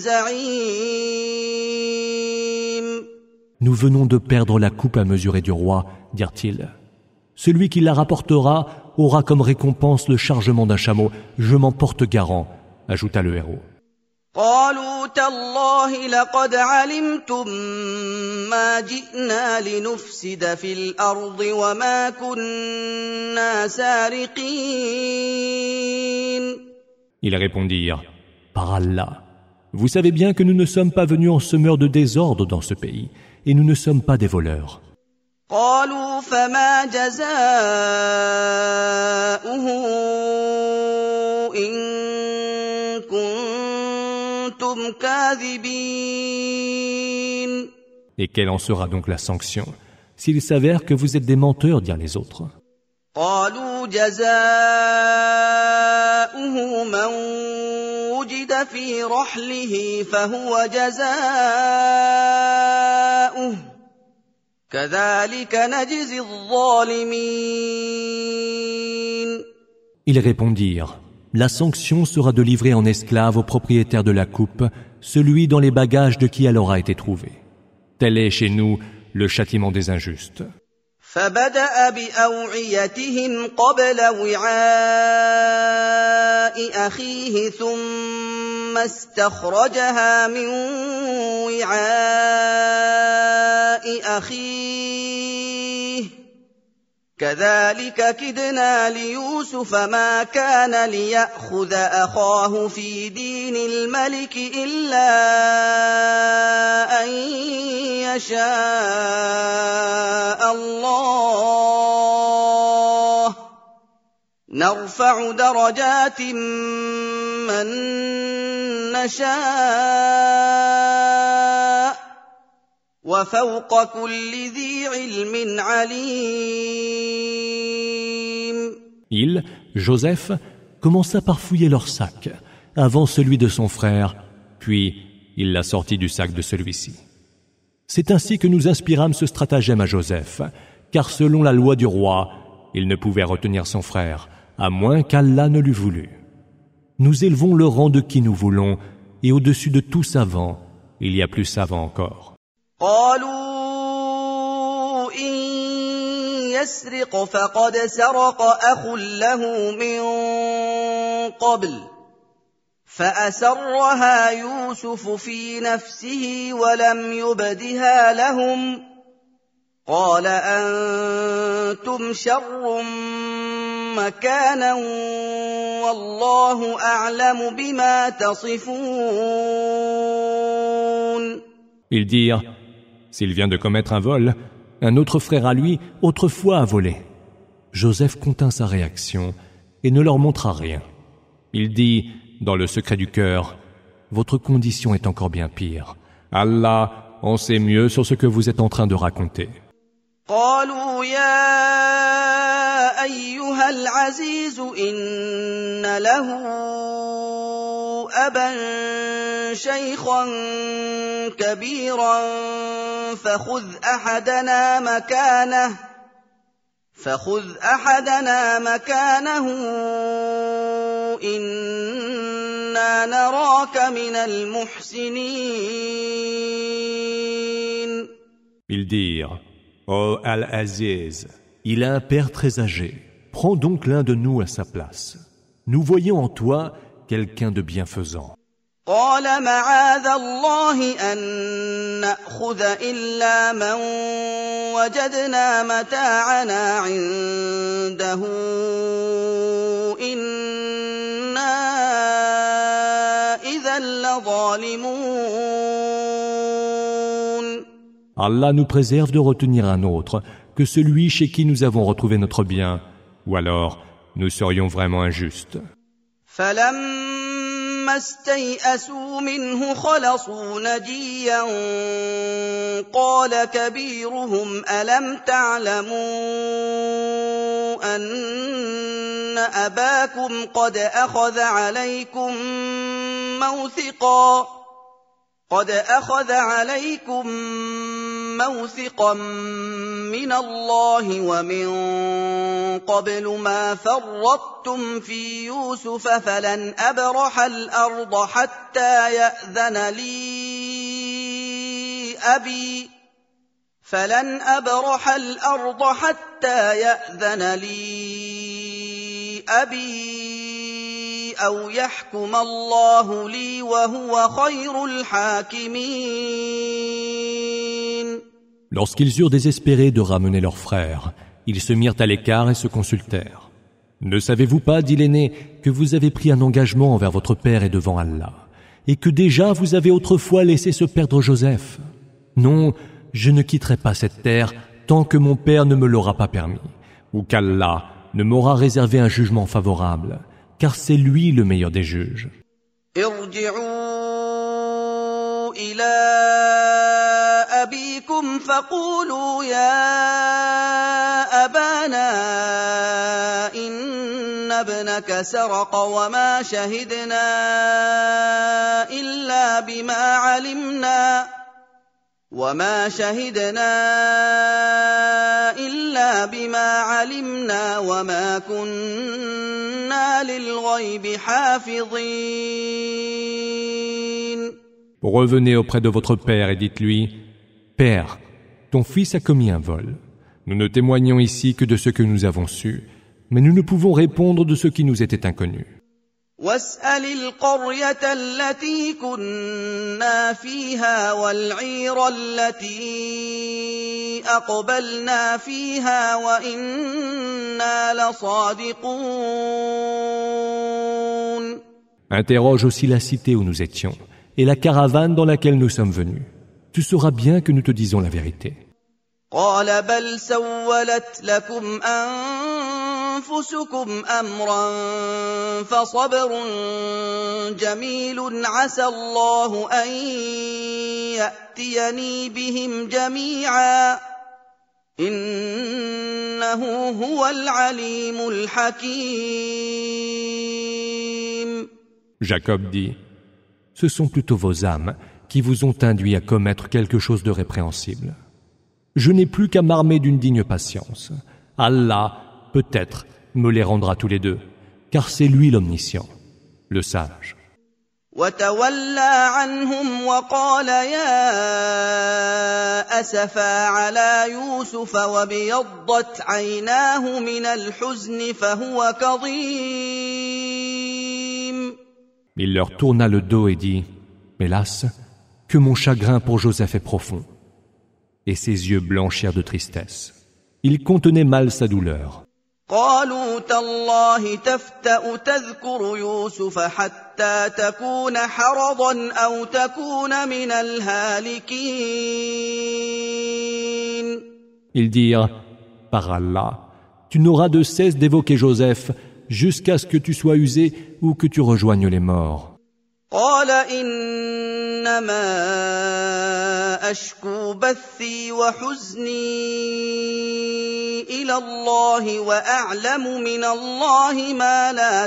زعيم. Nous venons de perdre la coupe à mesurer du roi, dirent-ils. Celui qui la rapportera aura comme récompense le chargement d'un chameau. Je m'en porte garant, ajouta le héros. قالوا تالله لقد علمتم ما جئنا لنفسد في الأرض وما كنا سارقين. Ils répondirent, par Allah, vous savez bien que nous ne sommes pas venus en semeurs de désordre dans ce pays, et nous ne sommes pas des voleurs. قالوا فما جزاؤه إن كنتم كاذبين. Et quelle en sera donc la sanction s'il s'avère que vous êtes des menteurs, dirent les autres. قالوا جزاؤه من وجد في رحله فهو جزاؤه كذلك نجزي الظالمين. Ils répondirent, la sanction sera de livrer en esclave au propriétaire de la coupe celui dans les bagages de qui elle aura été trouvée. Tel est chez nous le châtiment des injustes. فبدأ بأوعيتهم قبل وعاء أخيه ثم استخرجها من وعاء أخيه كذلك كدنا ليوسف ما كان ليأخذ أخاه في دين الملك إلا أن يشاء الله نرفع درجات من نشاء وفوق كل ذي علم عليم. Il, Joseph, commença par fouiller leur sac, avant celui de son frère, puis il l'a sorti du sac de celui-ci. C'est ainsi que nous inspirâmes ce stratagème à Joseph, car selon la loi du roi, il ne pouvait retenir son frère, à moins qu'Allah ne l'eût voulu. Nous élevons le rang de qui nous voulons, et au-dessus de tout savant, il y a plus savant encore. قالوا إن يسرق فقد سرق أخ له من قبل فأسرها يوسف في نفسه ولم يبدها لهم قال أنتم شر مكانا والله أعلم بما تصفون. Ils dirent, s'il vient de commettre un vol, un autre frère à lui, autrefois a volé. Joseph contint sa réaction et ne leur montra rien. Il dit, dans le secret du cœur, votre condition est encore bien pire. Allah en sait mieux sur ce que vous êtes en train de raconter. قالوا يا أيها العزيز إن له أبا شيخا كبيرا فخذ أحدنا مكانه فخذ أحدنا مكانه إنا نراك من المحسنين. Ils dirent, ô Al-Aziz, il a un père très âgé. Prends donc l'un de nous à sa place. Nous voyons en toi quelqu'un de bienfaisant. قال معاذ الله أن نأخذ إلا من وجدنا متاعنا عنده إنا إذا لظالمون. Allah nous préserve de retenir un autre que celui chez qui nous avons retrouvé notre bien, ou alors nous serions vraiment injustes. فلما استيئسوا منه خلصوا نجيا قال كبيرهم ألم تعلموا أن أباكم قد أخذ عليكم موثقا قد أخذ عليكم موثقا من الله ومن قبل ما فرطتم في يوسف فلن أبرح الأرض حتى يأذن لي أبي فلن أبرح الأرض حتى يأذن لي أبي أو يحكم الله لي وهو خير الحاكمين. Lorsqu'ils eurent désespéré de ramener leur frère, ils se mirent à l'écart et se consultèrent. Ne savez-vous pas, dit l'aîné, que vous avez pris un engagement envers votre père et devant Allah, et que déjà vous avez autrefois laissé se perdre Joseph? Non, je ne quitterai pas cette terre tant que mon père ne me l'aura pas permis, ou qu'Allah ne m'aura réservé un jugement favorable, car c'est lui le meilleur des juges. ارجعوا إلى أبيكم فقولوا يا أبانا إن ابنك سرق وما شهدنا إلا بما علمنا وما شهدنا إلا بما علمنا وما كنا للغيب حافظين. Revenez auprès de votre père et dites-lui: Père, ton fils a commis un vol. Nous ne témoignons ici que de ce que nous avons su, mais nous ne pouvons répondre de ce qui nous était inconnu. واسأل القرية التي كنا فيها والعير التي أقبلنا فيها وإنا لصادقون. Interroge aussi la cité où nous étions et la caravane dans laquelle nous sommes venus. Tu sauras bien que nous te disons la vérité. قال بل سولت لكم أنفسكم أمرا فصبر جميل عسى الله أن يأتيني بهم جميعا إنه هو العليم الحكيم. Jacob dit: Ce sont plutôt vos âmes qui vous ont induit à commettre quelque chose de répréhensible. Je n'ai plus qu'à m'armer d'une digne patience. Allah, peut-être, me les rendra tous les deux, car c'est lui l'omniscient, le sage. وتولى عنهم وقال يا أسفا على يوسف وابيضت عيناه من الحزن فهو كظيم. Il leur tourna le dos et dit: Hélas, que mon chagrin pour Joseph est profond. Et ses yeux blanchirent de tristesse. Il contenait mal sa douleur. قالوا تالله تفتأ تذكر يوسف حتى تكون حرضا أو تكون من الهالكين. Ils dirent: Par Allah, tu n'auras de cesse d'évoquer Joseph jusqu'à ce que tu sois usé ou que tu rejoignes les morts. قال إنما أشكو بثي وحزني إلى الله وأعلم من الله ما لا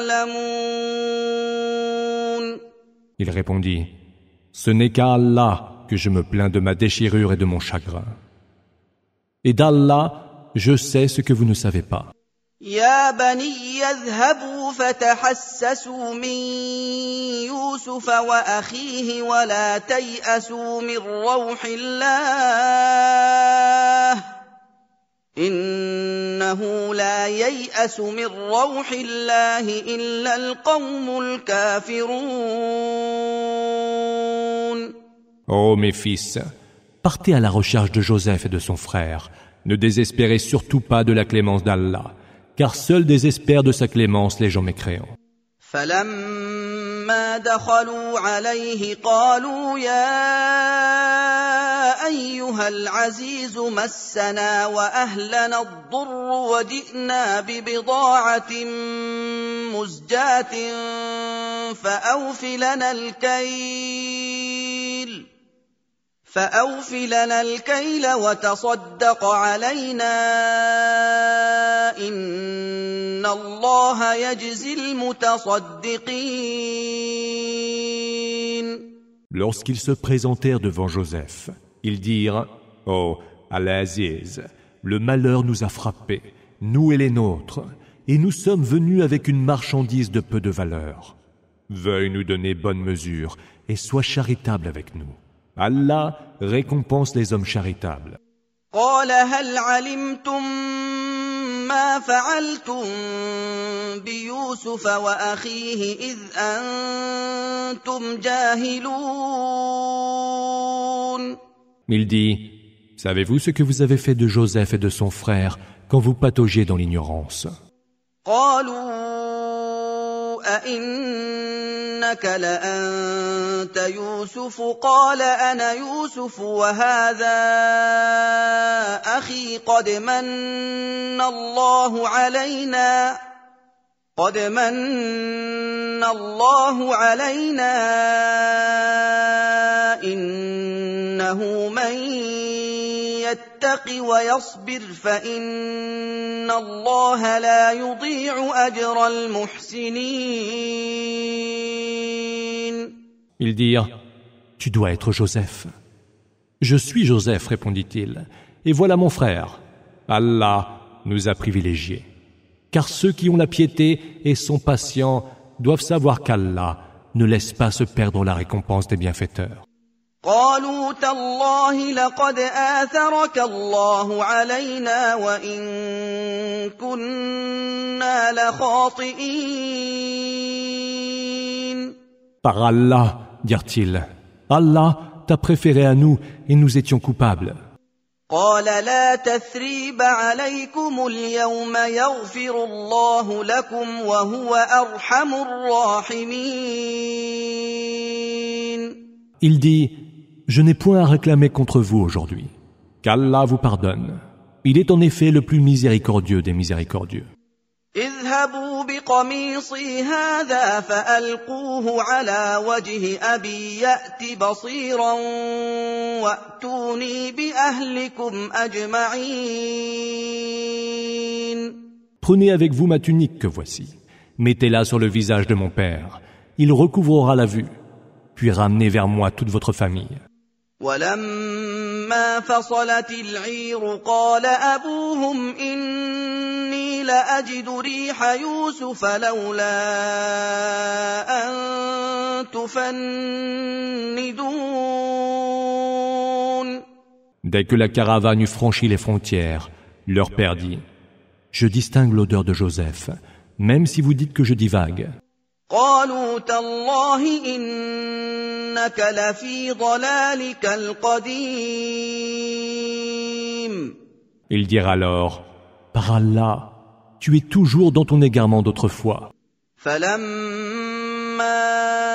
تعلمون. Il répondit: Ce n'est qu'à Allah que je me plains de ma déchirure et de mon chagrin. Et d'Allah, je sais ce que vous ne savez pas. يا بني اذهبوا فتحسسوا من يوسف وأخيه ولا تيأسوا من روح الله إنه لا ييأس من روح الله إلا القوم الكافرون. Ô mes fils, partez à la recherche de Joseph et de son frère. Ne désespérez surtout pas de la clémence d'Allah, car seul désespèrent de sa clémence les gens mécréants. فلما دخلوا عليه قالوا يا أيها العزيز مسنا وأهلنا الضر وجئنا ببضاعة مزجاة فأوف لنا الكيل فأوف لنا الكيل وتصدق علينا إن الله يجزي المتصدقين. Lorsqu'ils se présentèrent devant Joseph, ils dirent: Ô Al-Aziz, le malheur nous a frappés, nous et les nôtres, et nous sommes venus avec une marchandise de peu de valeur. Veuille nous donner bonne mesure et sois charitable avec nous. Allah récompense les hommes charitables. قال هل علمتم ما فعلتم بيوسف وأخيه إذ أنتم جاهلون. Il dit: Savez-vous ce que vous avez fait de Joseph et de son frère quand vous pataugiez dans l'ignorance? قالوا أئنك لأنت يوسف قال أنا يوسف وهذا أخي قد من الله علينا قد من الله علينا إنه من يتق ويصبر فإن الله لا يضيع أجر المحسنين. Ils dirent: Tu dois être Joseph. Je suis Joseph, répondit-il, et voilà mon frère. Allah nous a privilégiés. Car ceux qui ont la piété et sont patients doivent savoir qu'Allah ne laisse pas se perdre la récompense des bienfaiteurs. قالوا تالله لقد آثرك الله علينا وإن كنا لخاطئين. Par Allah, dirent-ils, Allah t'a préféré à nous et nous étions coupables. قال لا تثريب عليكم اليوم يغفر الله لكم وهو أرحم الراحمين. Il dit, je n'ai point à réclamer contre vous aujourd'hui, qu'Allah vous pardonne. Il est en effet le plus miséricordieux des miséricordieux. اذهبوا بقميصي هذا فألقوه على وجه أبي يأت بصيرا وأتوني بأهلكم أجمعين. Prenez avec vous ma tunique que voici. Mettez-la sur le visage de mon père. Il recouvrera la vue. Puis ramenez vers moi toute votre famille. ولما فصلت العير قال أبوهم إني لأجد ريح يوسف لولا أن تفندون. Dès que la caravane eut franchi les frontières, leur père dit, je distingue l'odeur de Joseph, même si vous dites que je divague. قالوا تالله إنك لفي ضلالك القديم. Ils dirent alors, par Allah, tu es toujours dans ton égarement d'autrefois. فلما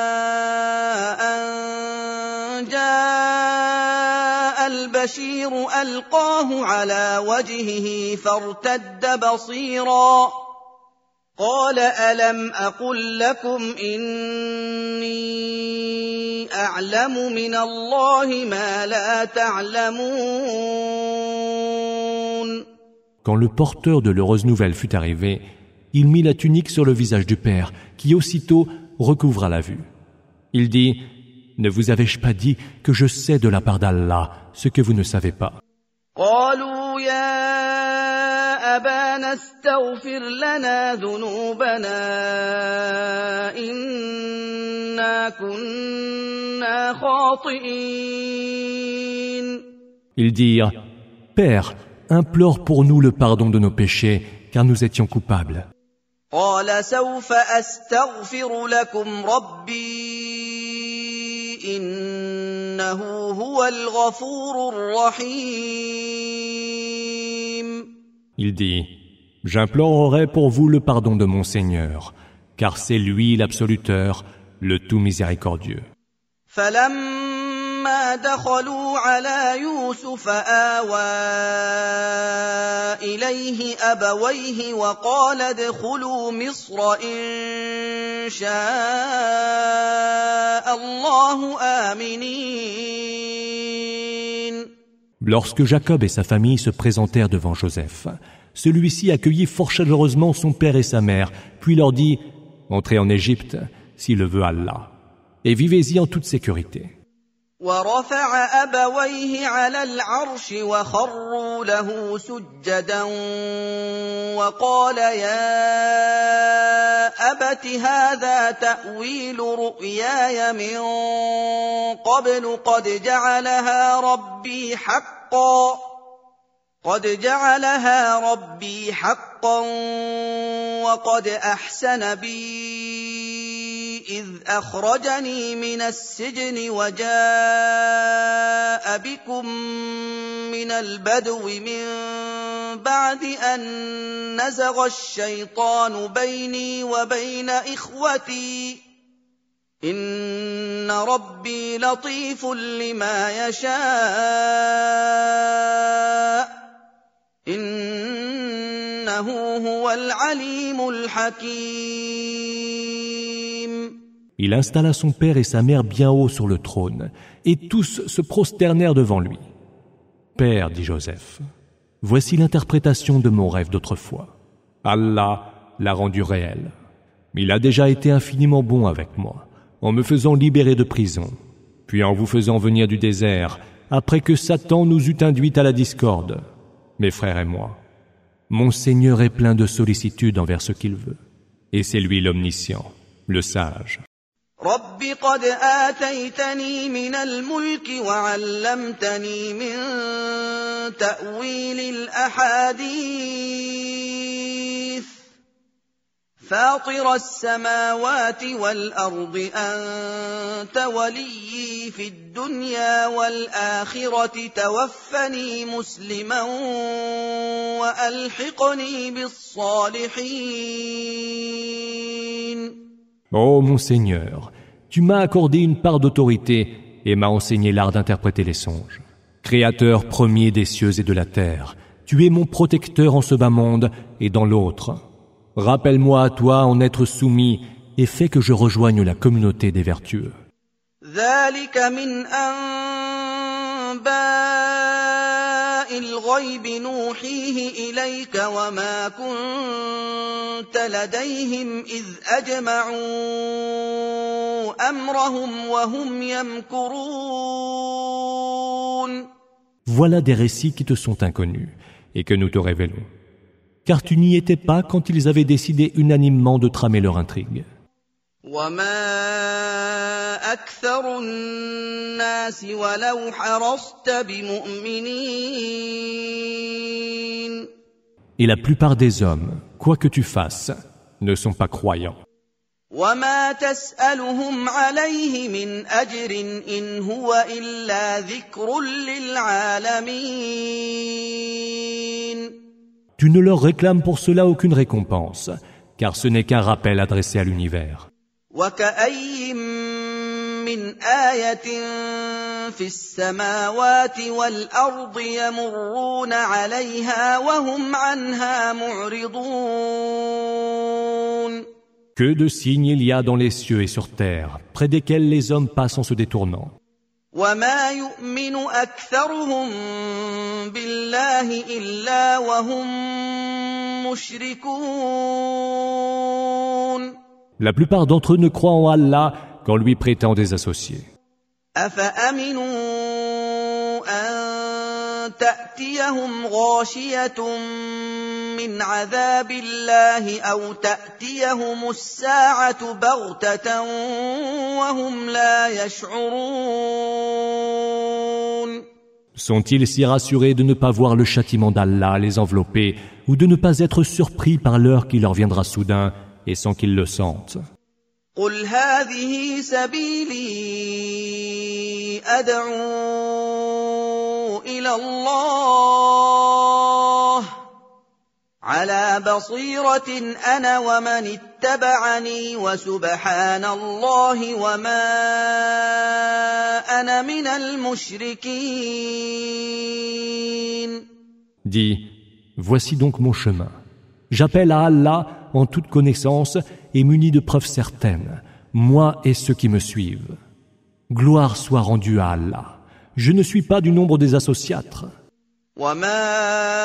أن جاء البشير ألقاه على وجهه فارتد بصيرا قال ألم أقل لكم إني أعلم من الله ما لا تعلمون. Quand le porteur de l'heureuse nouvelle fut arrivé, il mit la tunique sur le visage du père, qui aussitôt recouvra la vue. Il dit, ne vous avais-je pas dit que je sais de la part d'Allah ce que vous ne savez pas? قالوا يا أبانا استغفر لنا ذنوبنا إنا كنا خاطئين. Ils dirent, Père, implore pour nous le pardon de nos péchés, car nous étions coupables. قال سوف أستغفر لكم ربي إنه هو الغفور الرحيم. Il dit, j'implorerai pour vous le pardon de mon Seigneur, car c'est lui l'absoluteur, le tout miséricordieux. فلما دخلوا على يوسف آوى إليه أبويه وقال ادخلوا مصر إن شاء الله آمنين. Lorsque Jacob et sa famille se présentèrent devant Joseph, celui-ci accueillit fort chaleureusement son père et sa mère, puis leur dit, entrez en Égypte, si le veut Allah, et vivez-y en toute sécurité. ورفع أبويه على العرش وخروا له سجدا وقال يا أبت هذا تأويل رؤياي من قبل قد جعلها ربي حقا قد جعلها ربي حقا وقد أحسن بي إذ أخرجني من السجن وجاء بكم من البدو من بعد أن نزغ الشيطان بيني وبين إخوتي إن ربي لطيف لما يشاء إنه هو العليم الحكيم. Il installa son père et sa mère bien haut sur le trône, et tous se prosternèrent devant lui. Père, dit Joseph, voici l'interprétation de mon rêve d'autrefois. Allah l'a rendu réel. Il a déjà été infiniment bon avec moi, en me faisant libérer de prison, puis en vous faisant venir du désert après que Satan nous eut induits à la discorde. Mes frères et moi, mon Seigneur est plein de sollicitude envers ce qu'il veut, et c'est lui l'omniscient, le sage. رب قد آتيتني من الملك وعلمتني من تأويل الأحاديث فاطر السماوات والأرض أنت وليي في الدنيا والآخرة توفني مسلما وألحقني بالصالحين. Ô mon Seigneur, tu m'as accordé une part d'autorité et m'as enseigné l'art d'interpréter les songes. Créateur premier des cieux et de la terre, tu es mon protecteur en ce bas monde et dans l'autre. Rappelle-moi à toi en être soumis et fais que je rejoigne la communauté des vertueux. ذلك من أنباء الغيب نوحيه إليك وما كنت لديهم إذ أجمعوا أمرهم وهم يمكرون. Voilà des récits qui te sont inconnus et que nous te révélons. Car tu n'y étais pas quand ils avaient décidé unanimement de tramer leur intrigue. وما أكثر الناس ولو حرصت بمؤمنين. Et la plupart des hommes, quoi que tu fasses, ne sont pas croyants. وما تسألهم عليه من أجر إن هو إلا ذكر للعالمين. Tu ne leur réclames pour cela aucune récompense, car ce n'est qu'un rappel adressé à l'univers. وكأي من آية في السماوات والأرض يمرون عليها وهم عنها معرضون. Que de signes il y a dans les cieux et sur terre, près desquels les hommes passent en se détournant. وما يؤمن أكثرهم بالله إلا وهم مشركون. La plupart d'entre eux ne croient en Allah qu'en lui prêtant des associés. أفأمنوا أن تأتيهم غاشية من عذاب الله أو تأتيهم الساعة بغتة وهم لا يشعرون. Sont-ils si rassurés de ne pas voir le châtiment d'Allah les envelopper ou de ne pas être surpris par l'heure qui leur viendra soudain et sans qu'ils le sentent? قل هذه سبيلي أدعو إلى الله على بصيرة أنا ومن اتبعني وسبحان الله وما أنا من المشركين. Dis, voici donc mon chemin. J'appelle à Allah en toute connaissance et muni de preuves certaines, moi et ceux qui me suivent. Gloire soit rendue à Allah. Je ne suis pas du nombre des associatres. وما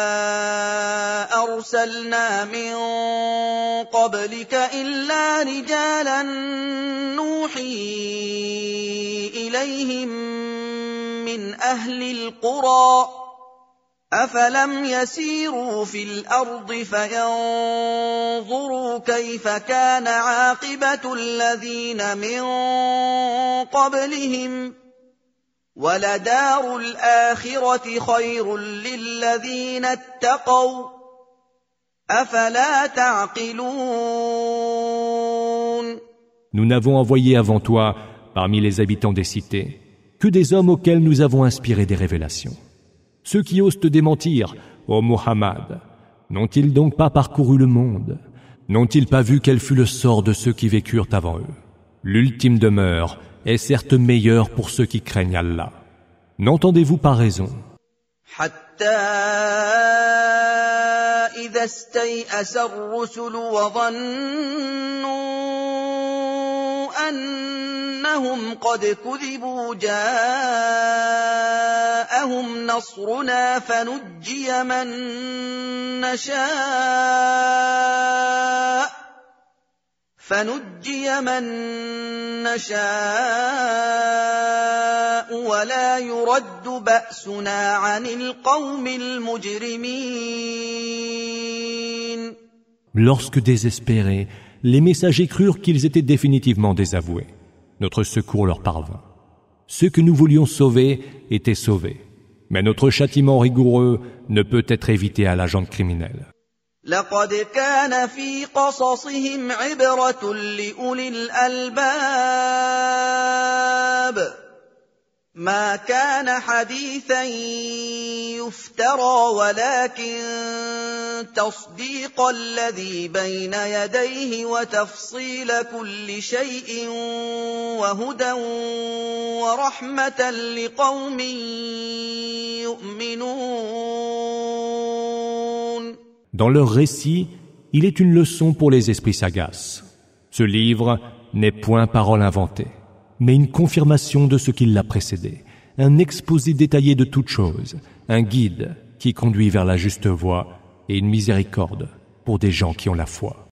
أرسلنا من قبلك إلا رجالا نوحي إليهم من أهل القرى أفلم يسيروا في الأرض فينظروا كيف كان عاقبة الذين من قبلهم ولدار الآخرة خير للذين اتقوا أفلا تعقلون. Nous n'avons envoyé avant toi, parmi les habitants des cités, que des hommes auxquels nous avons inspiré des révélations. Ceux qui osent te démentir, ô Muhammad, n'ont-ils donc pas parcouru le monde? N'ont-ils pas vu quel fut le sort de ceux qui vécurent avant eux? L'ultime demeure est certes meilleure pour ceux qui craignent Allah. N'entendez-vous pas raison? حتى إذا استيأس الرسل وظنوا أنهم قد كذبوا جاءهم نصرنا فنجي من نشاء فنجي من نشاء ولا يرد بأسنا عن القوم المجرمين. Lorsque désespérés, les messagers crurent qu'ils étaient définitivement désavoués. Notre secours leur parvint. Ceux que nous voulions sauver étaient sauvés. Mais notre châtiment rigoureux ne peut être évité à la gente criminelle. لقد كان في قصصهم عبرة لأولي الألباب ما كان حديثا يفترى ولكن تصديق الذي بين يديه وتفصيل كل شيء وهدى ورحمة لقوم يؤمنون. Dans leur récit, il est une leçon pour les esprits sagaces. Ce livre n'est point parole inventée, mais une confirmation de ce qui l'a précédé, un exposé détaillé de toutes choses, un guide qui conduit vers la juste voie et une miséricorde pour des gens qui ont la foi.